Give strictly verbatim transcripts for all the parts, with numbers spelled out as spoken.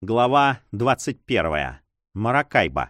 Глава двадцать первая. Маракайбо.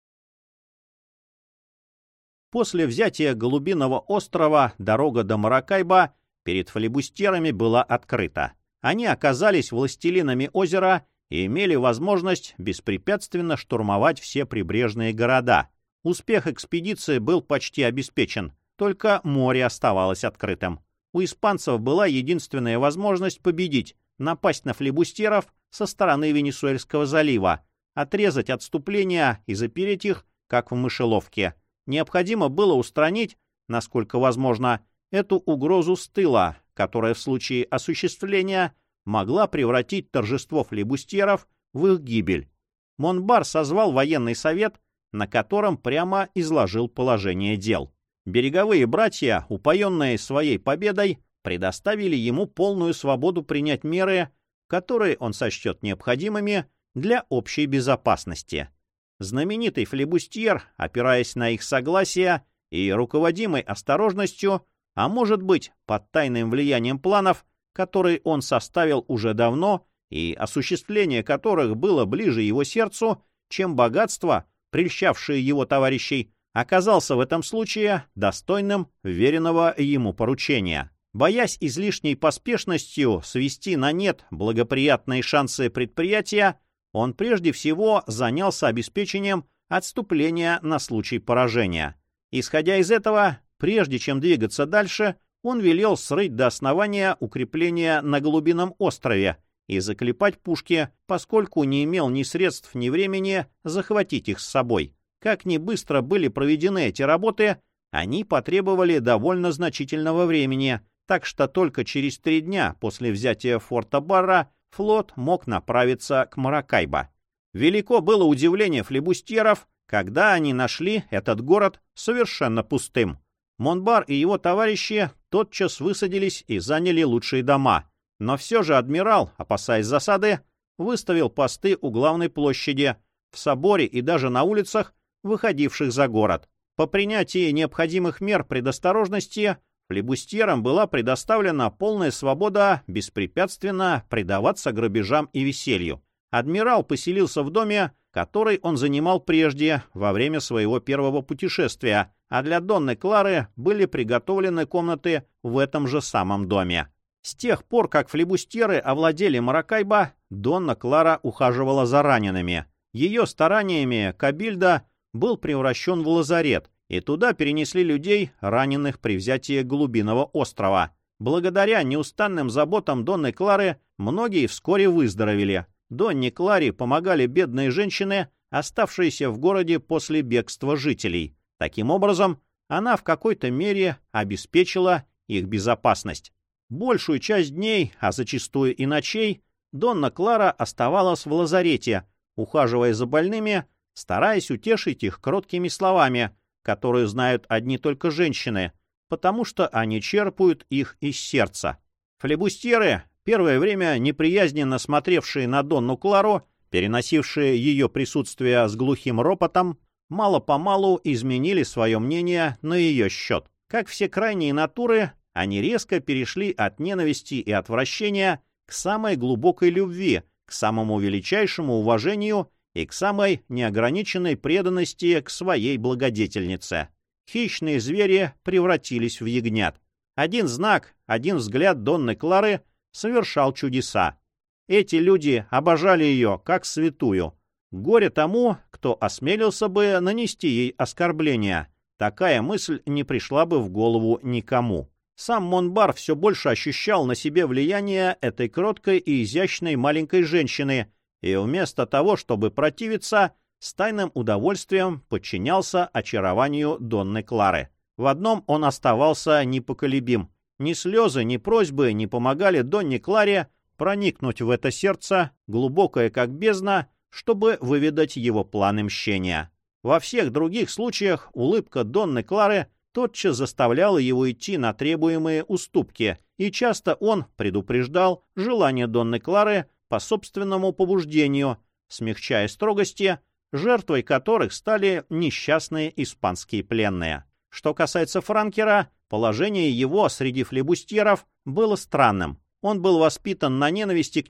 После взятия Голубиного острова дорога до Маракайбо перед флибустерами была открыта. Они оказались властелинами озера и имели возможность беспрепятственно штурмовать все прибрежные города. Успех экспедиции был почти обеспечен, только море оставалось открытым. У испанцев была единственная возможность победить, напасть на флибустеров со стороны Венесуэльского залива, отрезать отступление и запереть их, как в мышеловке. Необходимо было устранить, насколько возможно, эту угрозу с тыла, которая в случае осуществления могла превратить торжество флибустеров в их гибель. Монбар созвал военный совет, на котором прямо изложил положение дел. Береговые братья, упоенные своей победой, предоставили ему полную свободу принять меры, которые он сочтет необходимыми для общей безопасности. Знаменитый флибустьер, опираясь на их согласие и руководимой осторожностью, а может быть, под тайным влиянием планов, которые он составил уже давно и осуществление которых было ближе его сердцу, чем богатство, прельщавшее его товарищей, оказался в этом случае достойным веренного ему поручения. Боясь излишней поспешностью свести на нет благоприятные шансы предприятия, он прежде всего занялся обеспечением отступления на случай поражения. Исходя из этого, прежде чем двигаться дальше, он велел срыть до основания укрепления на Голубином острове и заклепать пушки, поскольку не имел ни средств, ни времени захватить их с собой. Как ни быстро были проведены эти работы, они потребовали довольно значительного времени, так что только через три дня после взятия форта Барра флот мог направиться к Маракайбо. Велико было удивление флибустьеров, когда они нашли этот город совершенно пустым. Монбар и его товарищи тотчас высадились и заняли лучшие дома, но все же адмирал, опасаясь засады, выставил посты у главной площади, в соборе и даже на улицах, выходивших за город. По принятии необходимых мер предосторожности флибустьерам была предоставлена полная свобода беспрепятственно предаваться грабежам и веселью. Адмирал поселился в доме, который он занимал прежде, во время своего первого путешествия, а для Донны Клары были приготовлены комнаты в этом же самом доме. С тех пор, как флибустьеры овладели Маракайбо, Донна Клара ухаживала за ранеными. Ее стараниями Кабильдо был превращен в лазарет, и туда перенесли людей, раненых при взятии Голубиного острова. Благодаря неустанным заботам Донны Клары многие вскоре выздоровели. Донне Кларе помогали бедные женщины, оставшиеся в городе после бегства жителей. Таким образом, она в какой-то мере обеспечила их безопасность. Большую часть дней, а зачастую и ночей, Донна Клара оставалась в лазарете, ухаживая за больными, стараясь утешить их кроткими словами, которые знают одни только женщины, потому что они черпают их из сердца. Флибустьеры, первое время неприязненно смотревшие на Донну Клару, переносившие ее присутствие с глухим ропотом, мало-помалу изменили свое мнение на ее счет. Как все крайние натуры, они резко перешли от ненависти и отвращения к самой глубокой любви, к самому величайшему уважению и к самой неограниченной преданности к своей благодетельнице. Хищные звери превратились в ягнят. Один знак, один взгляд Донны Клары совершал чудеса. Эти люди обожали ее, как святую. Горе тому, кто осмелился бы нанести ей оскорбление. Такая мысль не пришла бы в голову никому. Сам Монбар все больше ощущал на себе влияние этой кроткой и изящной маленькой женщины, и вместо того, чтобы противиться, с тайным удовольствием подчинялся очарованию Донны Клары. В одном он оставался непоколебим. Ни слезы, ни просьбы не помогали Донне Кларе проникнуть в это сердце, глубокое как бездна, чтобы выведать его планы мщения. Во всех других случаях улыбка Донны Клары тотчас заставляла его идти на требуемые уступки, и часто он предупреждал желание Донны Клары по собственному побуждению, смягчая строгости, жертвой которых стали несчастные испанские пленные. Что касается Франкера, положение его среди флибустьеров было странным. Он был воспитан на ненависти к ним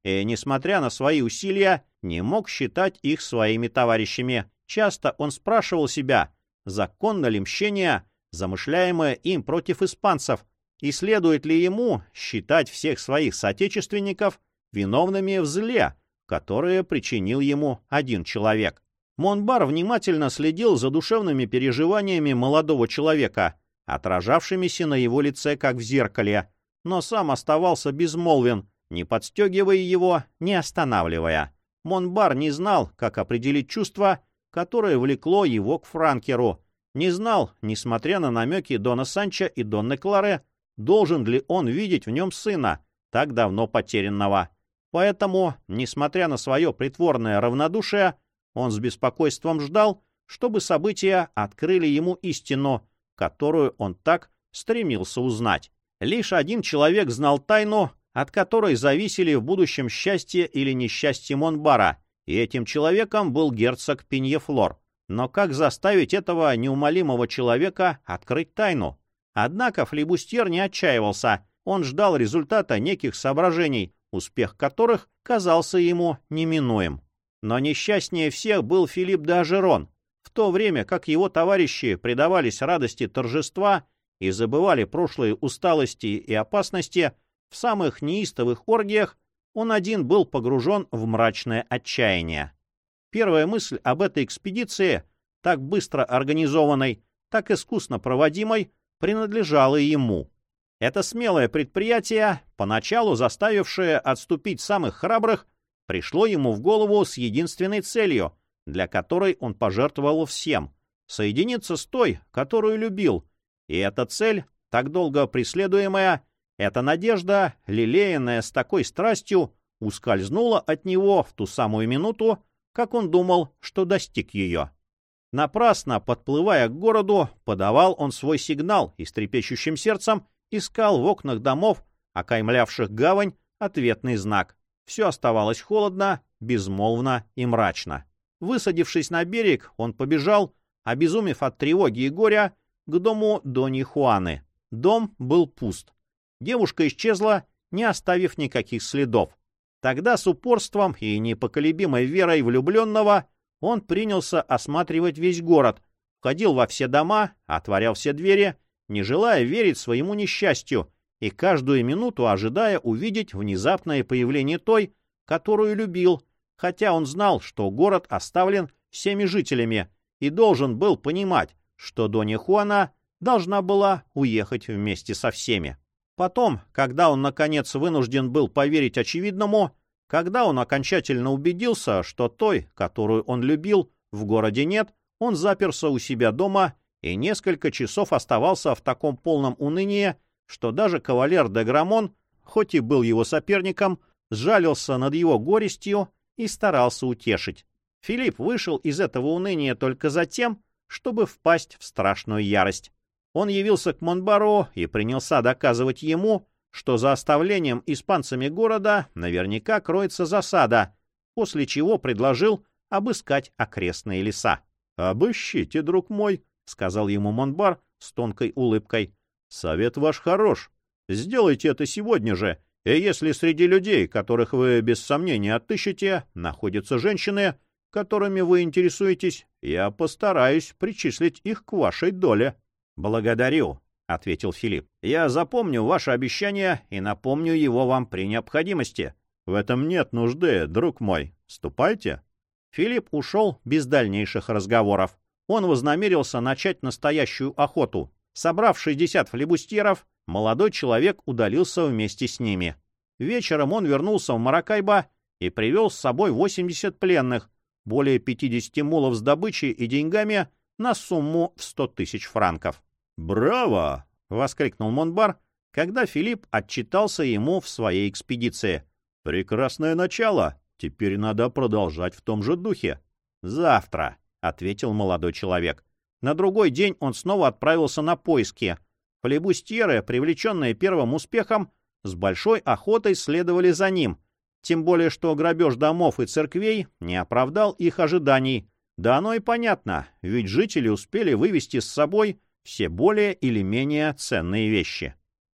и, несмотря на свои усилия, не мог считать их своими товарищами. Часто он спрашивал себя, законно ли мщение, замышляемое им против испанцев, и следует ли ему считать всех своих соотечественников виновными в зле, которое причинил ему один человек. Монбар внимательно следил за душевными переживаниями молодого человека, отражавшимися на его лице, как в зеркале, но сам оставался безмолвен, не подстегивая его, не останавливая. Монбар не знал, как определить чувство, которое влекло его к франкеру, не знал, несмотря на намеки Дона Санчо и Донны Клары, должен ли он видеть в нем сына, так давно потерянного. Поэтому, несмотря на свое притворное равнодушие, он с беспокойством ждал, чтобы события открыли ему истину, которую он так стремился узнать. Лишь один человек знал тайну, от которой зависели в будущем счастье или несчастье Монбара, и этим человеком был герцог Пиньефлор. Но как заставить этого неумолимого человека открыть тайну? Однако флибустьер не отчаивался, он ждал результата неких соображений, успех которых казался ему неминуем. Но несчастнее всех был Филипп де Ажерон. В то время как его товарищи предавались радости торжества и забывали прошлые усталости и опасности, в самых неистовых оргиях он один был погружен в мрачное отчаяние. Первая мысль об этой экспедиции, так быстро организованной, так искусно проводимой, принадлежала ему. Это смелое предприятие, поначалу заставившее отступить самых храбрых, пришло ему в голову с единственной целью, для которой он пожертвовал всем — соединиться с той, которую любил. И эта цель, так долго преследуемая, эта надежда, лелеянная с такой страстью, ускользнула от него в ту самую минуту, как он думал, что достиг ее. Напрасно, подплывая к городу, подавал он свой сигнал и с трепещущим сердцем искал в окнах домов, окаймлявших гавань, ответный знак. Все оставалось холодно, безмолвно и мрачно. Высадившись на берег, он побежал, обезумев от тревоги и горя, к дому Доньи Хуаны. Дом был пуст. Девушка исчезла, не оставив никаких следов. Тогда с упорством и непоколебимой верой влюбленного он принялся осматривать весь город, входил во все дома, отворял все двери, не желая верить своему несчастью, и каждую минуту ожидая увидеть внезапное появление той, которую любил, хотя он знал, что город оставлен всеми жителями, и должен был понимать, что Донья Хуана должна была уехать вместе со всеми. Потом, когда он, наконец, вынужден был поверить очевидному, когда он окончательно убедился, что той, которую он любил, в городе нет, он заперся у себя дома и несколько часов оставался в таком полном унынии, что даже кавалер де Грамон, хоть и был его соперником, сжалился над его горестью и старался утешить. Филипп вышел из этого уныния только за тем, чтобы впасть в страшную ярость. Он явился к Монбару и принялся доказывать ему, что за оставлением испанцами города наверняка кроется засада, после чего предложил обыскать окрестные леса. — Обыщите, друг мой, — сказал ему Монбар с тонкой улыбкой. — Совет ваш хорош. Сделайте это сегодня же, и если среди людей, которых вы без сомнения отыщете, находятся женщины, которыми вы интересуетесь, я постараюсь причислить их к вашей доле. — Благодарю, — ответил Филипп. — Я запомню ваше обещание и напомню его вам при необходимости. — В этом нет нужды, друг мой. Ступайте. Филипп ушел без дальнейших разговоров. Он вознамерился начать настоящую охоту. Собрав шестьдесят флибустьеров, молодой человек удалился вместе с ними. Вечером он вернулся в Маракайбо и привел с собой восемьдесят пленных, более пятидесяти мулов с добычей и деньгами на сумму в сто тысяч франков. «Браво!» — воскликнул Монбар, когда Филипп отчитался ему в своей экспедиции. «Прекрасное начало. Теперь надо продолжать в том же духе». «Завтра», — ответил молодой человек. На другой день он снова отправился на поиски. Флибустьеры, привлеченные первым успехом, с большой охотой следовали за ним, тем более что грабеж домов и церквей не оправдал их ожиданий. Да оно и понятно, ведь жители успели вывести с собой все более или менее ценные вещи.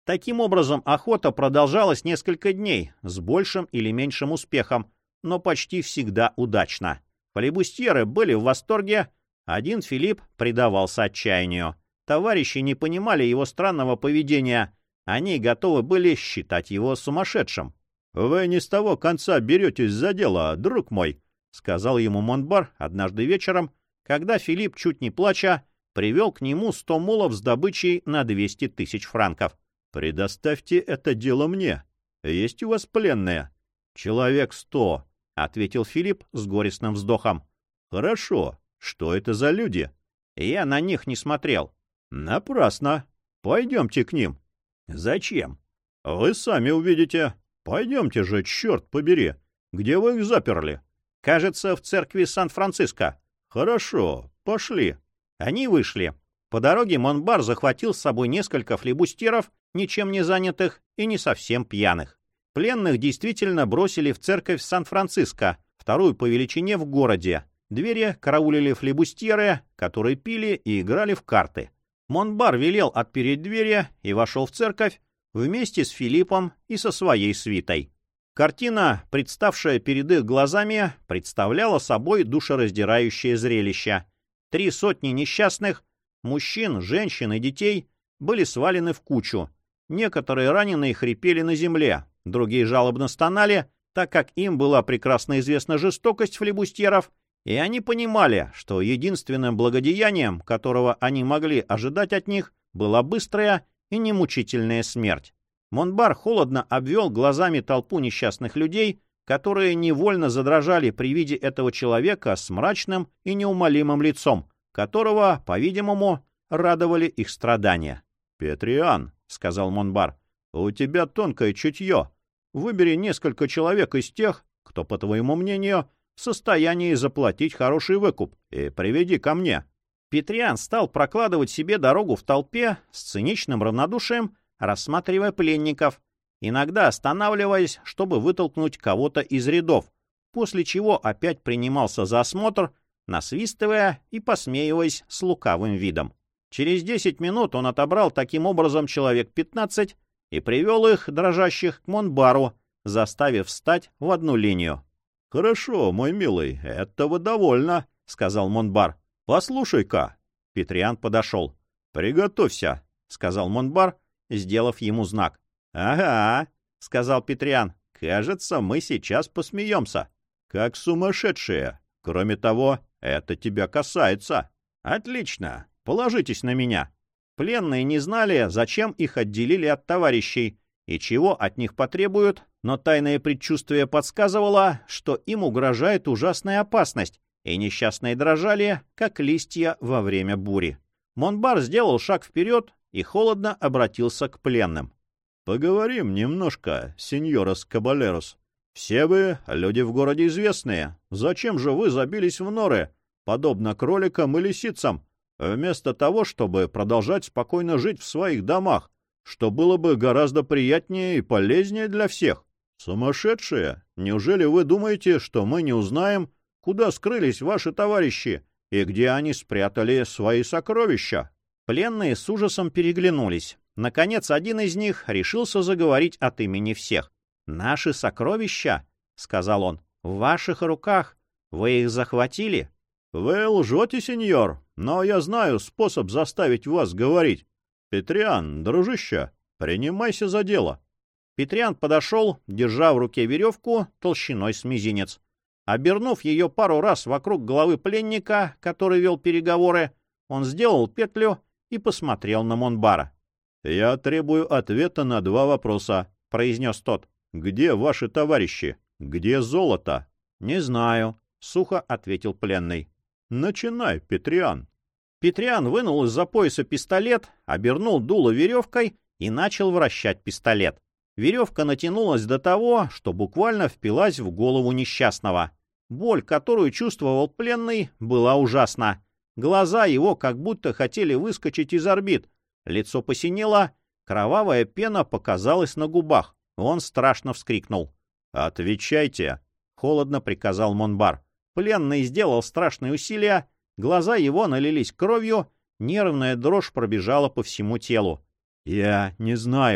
Таким образом, охота продолжалась несколько дней, с большим или меньшим успехом, но почти всегда удачно. Флибустьеры были в восторге, один Филипп предавался отчаянию. Товарищи не понимали его странного поведения, они готовы были считать его сумасшедшим. «Вы не с того конца беретесь за дело, друг мой», — сказал ему Монбар однажды вечером, когда Филипп, чуть не плача, привел к нему сто мулов с добычей на двести тысяч франков. «Предоставьте это дело мне. Есть у вас пленные?» «Человек сто», — ответил Филипп с горестным вздохом. «Хорошо. Что это за люди?» «Я на них не смотрел». «Напрасно. Пойдемте к ним». «Зачем?» «Вы сами увидите. Пойдемте же, черт побери. Где вы их заперли?» «Кажется, в церкви Сан-Франциско». «Хорошо. Пошли». Они вышли. По дороге Монбар захватил с собой несколько флибустьеров, ничем не занятых и не совсем пьяных. Пленных действительно бросили в церковь Сан-Франциско, вторую по величине в городе. Двери караулили флибустьеры, которые пили и играли в карты. Монбар велел отпереть двери и вошел в церковь вместе с Филиппом и со своей свитой. Картина, представшая перед их глазами, представляла собой душераздирающее зрелище. Три сотни несчастных, мужчин, женщин и детей, были свалены в кучу. Некоторые раненые хрипели на земле, другие жалобно стонали, так как им была прекрасно известна жестокость флибустьеров, и они понимали, что единственным благодеянием, которого они могли ожидать от них, была быстрая и немучительная смерть. Монбар холодно обвел глазами толпу несчастных людей, которые невольно задрожали при виде этого человека с мрачным и неумолимым лицом, которого, по-видимому, радовали их страдания. «Петриан», — сказал Монбар, — «у тебя тонкое чутье. Выбери несколько человек из тех, кто, по твоему мнению, в состоянии заплатить хороший выкуп, и приведи ко мне». Петриан стал прокладывать себе дорогу в толпе с циничным равнодушием, рассматривая пленников, иногда останавливаясь, чтобы вытолкнуть кого-то из рядов, после чего опять принимался за осмотр, насвистывая и посмеиваясь с лукавым видом. Через десять минут он отобрал таким образом человек пятнадцать и привел их, дрожащих, к Монбару, заставив встать в одну линию. «Хорошо, мой милый, этого довольно», — сказал Монбар. «Послушай-ка». Петриан подошел. «Приготовься», — сказал Монбар, сделав ему знак. «Ага», — сказал Петриан, — «кажется, мы сейчас посмеемся». «Как сумасшедшие. Кроме того, это тебя касается». «Отлично. Положитесь на меня». Пленные не знали, зачем их отделили от товарищей и чего от них потребуют, но тайное предчувствие подсказывало, что им угрожает ужасная опасность, и несчастные дрожали, как листья во время бури. Монбар сделал шаг вперед и холодно обратился к пленным. «Поговорим немножко, сеньорос Кабалерос. Все вы люди в городе известные. Зачем же вы забились в норы, подобно кроликам и лисицам, вместо того, чтобы продолжать спокойно жить в своих домах, что было бы гораздо приятнее и полезнее для всех? Сумасшедшие! Неужели вы думаете, что мы не узнаем, куда скрылись ваши товарищи и где они спрятали свои сокровища?» Пленные с ужасом переглянулись. Наконец, один из них решился заговорить от имени всех. «Наши сокровища, — сказал он, — в ваших руках. Вы их захватили?» «Вы лжете, сеньор, но я знаю способ заставить вас говорить. Петриан, дружище, принимайся за дело». Петриан подошел, держа в руке веревку толщиной с мизинец. Обернув ее пару раз вокруг головы пленника, который вел переговоры, он сделал петлю и посмотрел на Монбара. «Я требую ответа на два вопроса», — произнес тот. «Где ваши товарищи? Где золото?» «Не знаю», — сухо ответил пленный. «Начинай, Петриан». Петриан вынул из-за пояса пистолет, обернул дуло веревкой и начал вращать пистолет. Веревка натянулась до того, что буквально впилась в голову несчастного. Боль, которую чувствовал пленный, была ужасна. Глаза его как будто хотели выскочить из орбит. Лицо посинело, кровавая пена показалась на губах. Он страшно вскрикнул. «Отвечайте!» — холодно приказал Монбар. Пленный сделал страшные усилия, глаза его налились кровью, нервная дрожь пробежала по всему телу. «Я не знаю»,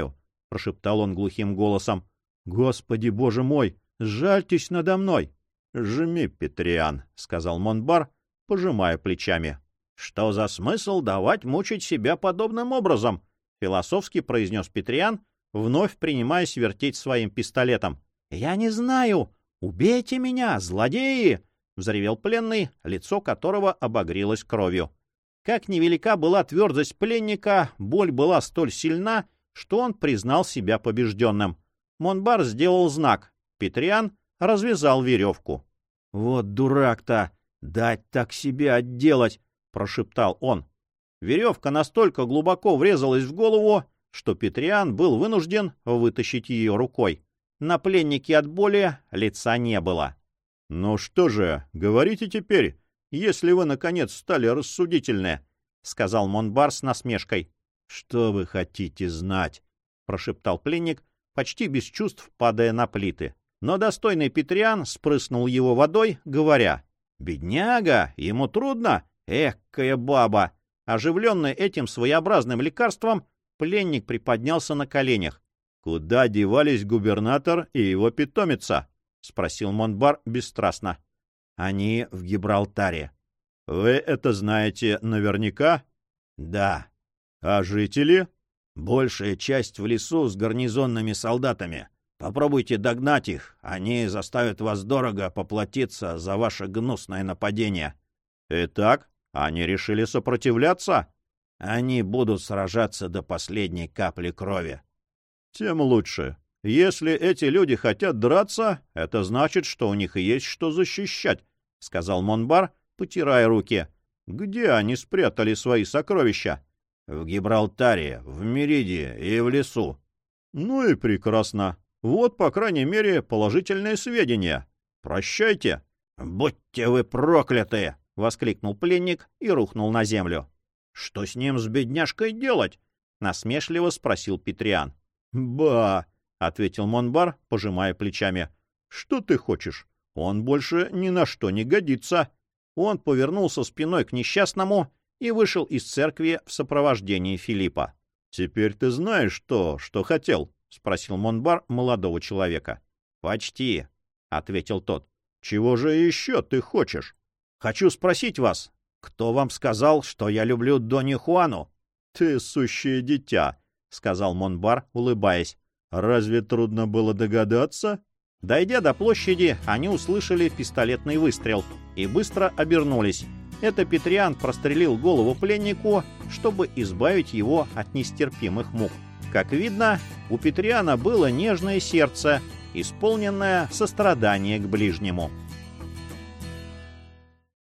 — прошептал он глухим голосом. — Господи, боже мой, сжальтесь надо мной! — Жми, Петриан, — сказал Монбар, пожимая плечами. — Что за смысл давать мучить себя подобным образом? — философски произнес Петриан, вновь принимаясь вертеть своим пистолетом. — Я не знаю! Убейте меня, злодеи! — взревел пленный, лицо которого обогрелось кровью. Как невелика была твердость пленника, боль была столь сильна, что он признал себя побежденным. Монбар сделал знак. Петриан развязал веревку. — Вот дурак-то! Дать так себе отделать! — прошептал он. Веревка настолько глубоко врезалась в голову, что Петриан был вынужден вытащить ее рукой. На пленнике от боли лица не было. — Ну что же, говорите теперь, если вы, наконец, стали рассудительны, — сказал Монбар с насмешкой. — Что вы хотите знать? — прошептал пленник, почти без чувств падая на плиты. Но достойный Петриан спрыснул его водой, говоря: — Бедняга, ему трудно, эккая баба. Оживленный этим своеобразным лекарством, пленник приподнялся на коленях. — Куда девались губернатор и его питомица? — спросил Монбар бесстрастно. — Они в Гибралтаре. — Вы это знаете наверняка? — Да. — А жители? — Большая часть в лесу с гарнизонными солдатами. Попробуйте догнать их, они заставят вас дорого поплатиться за ваше гнусное нападение. — Итак, они решили сопротивляться? — Они будут сражаться до последней капли крови. — Тем лучше. Если эти люди хотят драться, это значит, что у них есть что защищать, — сказал Монбар, потирая руки. — Где они спрятали свои сокровища? — В Гибралтаре, в Меридии и в лесу. — Ну и прекрасно. Вот, по крайней мере, положительные сведения. Прощайте. — Будьте вы прокляты! — воскликнул пленник и рухнул на землю. — Что с ним, с бедняжкой, делать? — насмешливо спросил Петриан. — Ба! — ответил Монбар, пожимая плечами. — Что ты хочешь? Он больше ни на что не годится. Он повернулся спиной к несчастному и вышел из церкви в сопровождении Филиппа. — Теперь ты знаешь то, что хотел? — спросил Монбар молодого человека. — Почти, — ответил тот. — Чего же еще ты хочешь? — Хочу спросить вас, кто вам сказал, что я люблю Донью Хуану? — Ты сущее дитя, — сказал Монбар, улыбаясь. — Разве трудно было догадаться? Дойдя до площади, они услышали пистолетный выстрел и быстро обернулись. Это Петриан прострелил голову пленнику, чтобы избавить его от нестерпимых мук. Как видно, у Петриана было нежное сердце, исполненное сострадание к ближнему.